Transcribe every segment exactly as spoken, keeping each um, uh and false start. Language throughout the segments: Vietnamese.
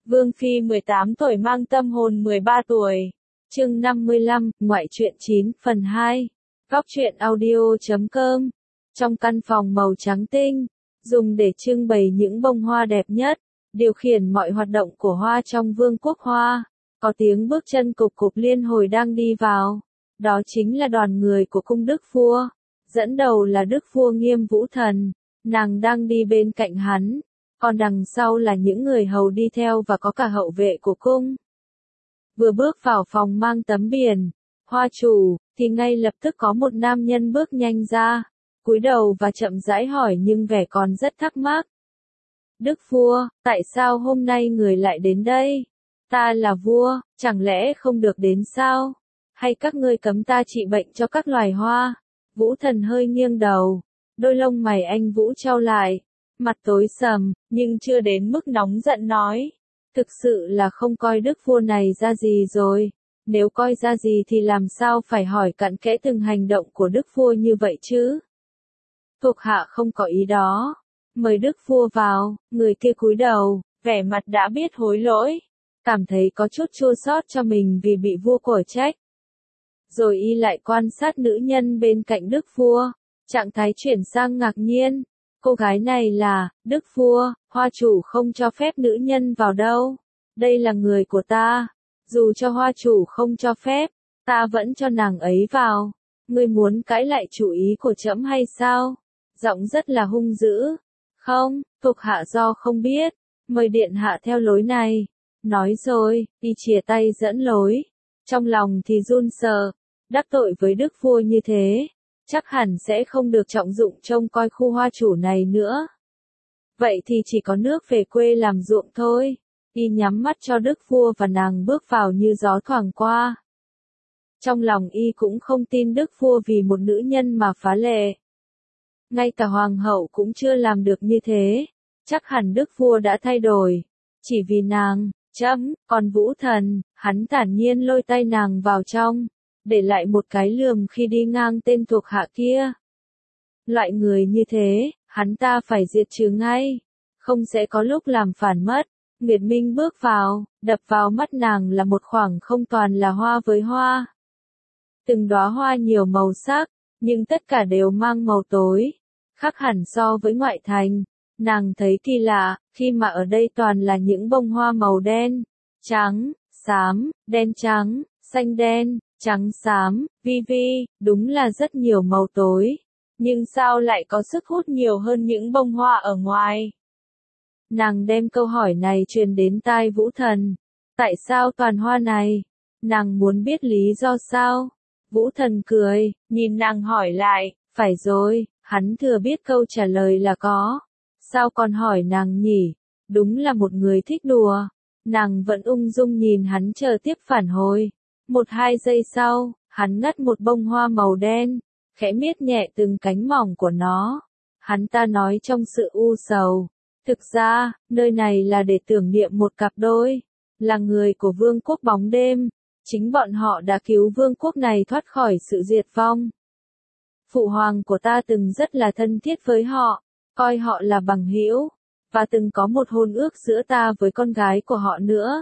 Vương Phi mười tám tuổi mang tâm hồn mười ba tuổi. Chương năm mươi lăm, ngoại truyện chín, phần hai. Góc truyện audio chấm com. Trong căn phòng màu trắng tinh, dùng để trưng bày những bông hoa đẹp nhất, điều khiển mọi hoạt động của hoa trong vương quốc hoa. Có tiếng bước chân cục cục liên hồi đang đi vào. Đó chính là đoàn người của cung đức vua. Dẫn đầu là đức vua Nghiêm Vũ Thần. Nàng đang đi bên cạnh hắn. Còn đằng sau là những người hầu đi theo và có cả hậu vệ của cung. Vừa bước vào phòng mang tấm biển, hoa chủ, thì ngay lập tức có một nam nhân bước nhanh ra, cúi đầu và chậm rãi hỏi nhưng vẻ còn rất thắc mắc. Đức vua, tại sao hôm nay người lại đến đây? Ta là vua, chẳng lẽ không được đến sao? Hay các ngươi cấm ta trị bệnh cho các loài hoa? Vũ Thần hơi nghiêng đầu, đôi lông mày anh Vũ chau lại. Mặt tối sầm, nhưng chưa đến mức nóng giận nói. Thực sự là không coi đức vua này ra gì rồi. Nếu coi ra gì thì làm sao phải hỏi cặn kẽ từng hành động của đức vua như vậy chứ? Thuộc hạ không có ý đó. Mời đức vua vào, người kia cúi đầu, vẻ mặt đã biết hối lỗi. Cảm thấy có chút chua xót cho mình vì bị vua quở trách. Rồi y lại quan sát nữ nhân bên cạnh đức vua. Trạng thái chuyển sang ngạc nhiên. Cô gái này là, đức vua, hoa chủ không cho phép nữ nhân vào đâu. Đây là người của ta. Dù cho hoa chủ không cho phép, ta vẫn cho nàng ấy vào. Ngươi muốn cãi lại chủ ý của trẫm hay sao? Giọng rất là hung dữ. Không, thuộc hạ do không biết. Mời điện hạ theo lối này. Nói rồi, y chìa tay dẫn lối. Trong lòng thì run sợ. Đắc tội với đức vua như thế. Chắc hẳn sẽ không được trọng dụng trông coi khu hoa chủ này nữa. Vậy thì chỉ có nước về quê làm ruộng thôi. Y nhắm mắt cho đức vua và nàng bước vào như gió thoảng qua. Trong lòng y cũng không tin đức vua vì một nữ nhân mà phá lệ. Ngay cả hoàng hậu cũng chưa làm được như thế. Chắc hẳn đức vua đã thay đổi. Chỉ vì nàng, chấm, còn Vũ Thần, hắn thản nhiên lôi tay nàng vào trong. Để lại một cái lườm khi đi ngang tên thuộc hạ kia. Loại người như thế, hắn ta phải diệt trừ ngay. Không sẽ có lúc làm phản mất. Nguyệt Minh bước vào, đập vào mắt nàng là một khoảng không toàn là hoa với hoa. Từng đóa hoa nhiều màu sắc, nhưng tất cả đều mang màu tối. Khác hẳn so với ngoại thành. Nàng thấy kỳ lạ, khi mà ở đây toàn là những bông hoa màu đen, trắng, xám, đen trắng, xanh đen. Trắng xám, vi vi, đúng là rất nhiều màu tối. Nhưng sao lại có sức hút nhiều hơn những bông hoa ở ngoài? Nàng đem câu hỏi này truyền đến tai Vũ Thần. Tại sao toàn hoa này? Nàng muốn biết lý do sao? Vũ Thần cười, nhìn nàng hỏi lại, phải rồi, hắn thừa biết câu trả lời là có. Sao còn hỏi nàng nhỉ? Đúng là một người thích đùa. Nàng vẫn ung dung nhìn hắn chờ tiếp phản hồi. Một hai giây sau, hắn ngắt một bông hoa màu đen, khẽ miết nhẹ từng cánh mỏng của nó. Hắn ta nói trong sự u sầu. Thực ra, nơi này là để tưởng niệm một cặp đôi, là người của vương quốc bóng đêm. Chính bọn họ đã cứu vương quốc này thoát khỏi sự diệt vong. Phụ hoàng của ta từng rất là thân thiết với họ, coi họ là bằng hữu, và từng có một hôn ước giữa ta với con gái của họ nữa.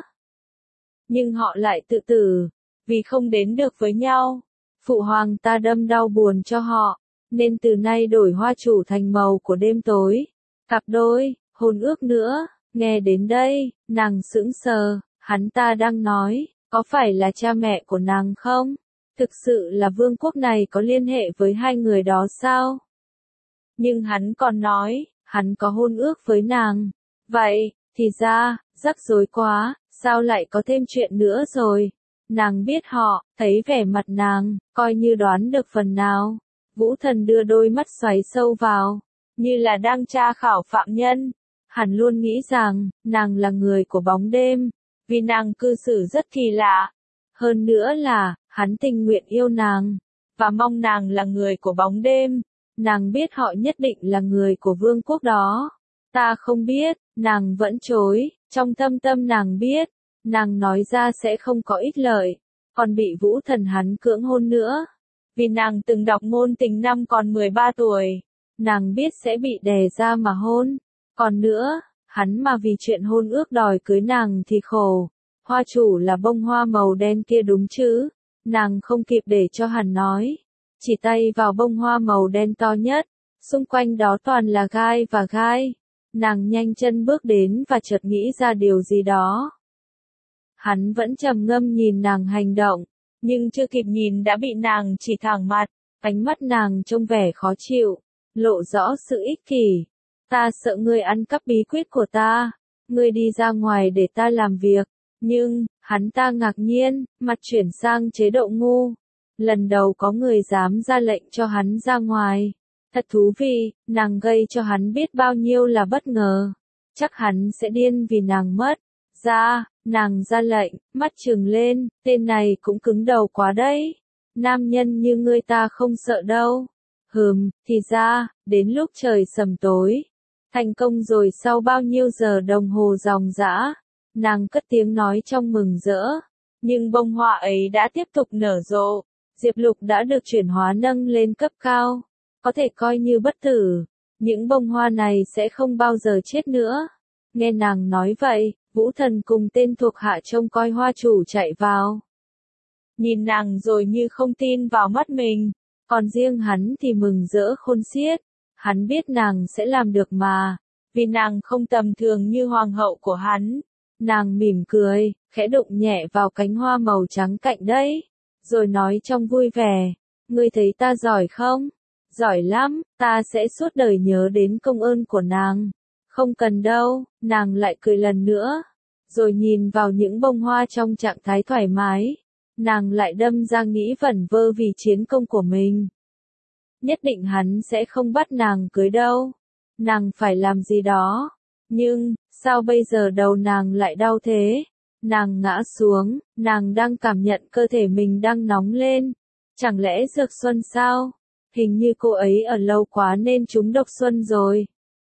Nhưng họ lại tự tử. Vì không đến được với nhau, phụ hoàng ta đâm đau buồn cho họ, nên từ nay đổi hoa chủ thành màu của đêm tối. Cặp đôi, hôn ước nữa, nghe đến đây, nàng sững sờ, hắn ta đang nói, có phải là cha mẹ của nàng không? Thực sự là vương quốc này có liên hệ với hai người đó sao? Nhưng hắn còn nói, hắn có hôn ước với nàng. Vậy, thì ra, rắc rối quá, sao lại có thêm chuyện nữa rồi? Nàng biết họ, thấy vẻ mặt nàng, coi như đoán được phần nào. Vũ Thần đưa đôi mắt xoáy sâu vào, như là đang tra khảo phạm nhân. Hắn luôn nghĩ rằng, nàng là người của bóng đêm, vì nàng cư xử rất kỳ lạ. Hơn nữa là, hắn tình nguyện yêu nàng, và mong nàng là người của bóng đêm. Nàng biết họ nhất định là người của vương quốc đó. Ta không biết, nàng vẫn chối, trong thâm tâm nàng biết. Nàng nói ra sẽ không có ích lợi, còn bị Vũ Thần hắn cưỡng hôn nữa. Vì nàng từng đọc ngôn tình năm còn mười ba tuổi, nàng biết sẽ bị đè ra mà hôn. Còn nữa, Hắn mà vì chuyện hôn ước đòi cưới nàng thì khổ. Hoa chủ là bông hoa màu đen kia đúng chứ? Nàng không kịp để cho hắn nói. Chỉ tay vào bông hoa màu đen to nhất. Xung quanh đó toàn là gai và gai. Nàng nhanh chân bước đến và chợt nghĩ ra điều gì đó. Hắn vẫn trầm ngâm nhìn nàng hành động. Nhưng chưa kịp nhìn đã bị nàng chỉ thẳng mặt. Ánh mắt nàng trông vẻ khó chịu. Lộ rõ sự ích kỷ. Ta sợ ngươi ăn cắp bí quyết của ta. Ngươi đi ra ngoài để ta làm việc. Nhưng, hắn ta ngạc nhiên, mặt chuyển sang chế độ ngu. Lần đầu có người dám ra lệnh cho hắn ra ngoài. Thật thú vị, nàng gây cho hắn biết bao nhiêu là bất ngờ. Chắc hắn sẽ điên vì nàng mất. Ra, nàng ra lệnh, mắt trừng lên, tên này cũng cứng đầu quá đấy. Nam nhân như ngươi ta không sợ đâu. Hừm, thì ra, đến lúc trời sầm tối. Thành công rồi sau bao nhiêu giờ đồng hồ ròng rã. Nàng cất tiếng nói trong mừng rỡ. Nhưng bông hoa ấy đã tiếp tục nở rộ. Diệp Lục đã được chuyển hóa nâng lên cấp cao. Có thể coi như bất tử. Những bông hoa này sẽ không bao giờ chết nữa. Nghe nàng nói vậy, Vũ Thần cùng tên thuộc hạ trông coi hoa chủ chạy vào. Nhìn nàng rồi như không tin vào mắt mình. Còn riêng hắn thì mừng rỡ khôn xiết. Hắn biết nàng sẽ làm được mà. Vì nàng không tầm thường như hoàng hậu của hắn. Nàng mỉm cười, khẽ đụng nhẹ vào cánh hoa màu trắng cạnh đấy. Rồi nói trong vui vẻ. Ngươi thấy ta giỏi không? Giỏi lắm, ta sẽ suốt đời nhớ đến công ơn của nàng. Không cần đâu, nàng lại cười lần nữa. Rồi nhìn vào những bông hoa trong trạng thái thoải mái. Nàng lại đâm ra nghĩ vẩn vơ vì chiến công của mình. Nhất định hắn sẽ không bắt nàng cưới đâu. Nàng phải làm gì đó. Nhưng, sao bây giờ đầu nàng lại đau thế? Nàng ngã xuống, nàng đang cảm nhận cơ thể mình đang nóng lên. Chẳng lẽ dược xuân sao? Hình như cô ấy ở lâu quá nên trúng độc xuân rồi.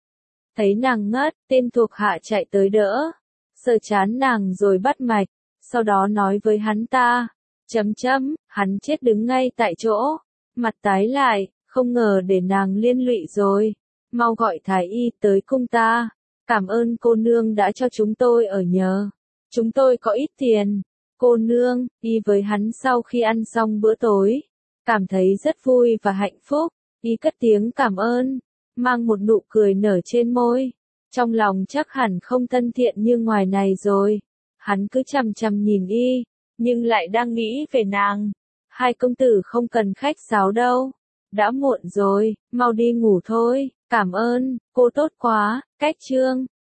Thấy nàng ngất, tên thuộc hạ chạy tới đỡ. Sờ chán nàng rồi bắt mạch. Sau đó nói với hắn ta. Chấm chấm, hắn chết đứng ngay tại chỗ. Mặt tái lại, không ngờ để nàng liên lụy rồi. Mau gọi thái y tới cung ta. Cảm ơn cô nương đã cho chúng tôi ở nhờ. Chúng tôi có ít tiền. Cô nương, đi với hắn sau khi ăn xong bữa tối. Cảm thấy rất vui và hạnh phúc. Y cất tiếng cảm ơn. Mang một nụ cười nở trên môi. Trong lòng chắc hẳn không thân thiện như ngoài này rồi. Hắn cứ chằm chằm nhìn y. Nhưng lại đang nghĩ về nàng. Hai công tử không cần khách sáo đâu. Đã muộn rồi, mau đi ngủ thôi. Cảm ơn, cô tốt quá. Cách chương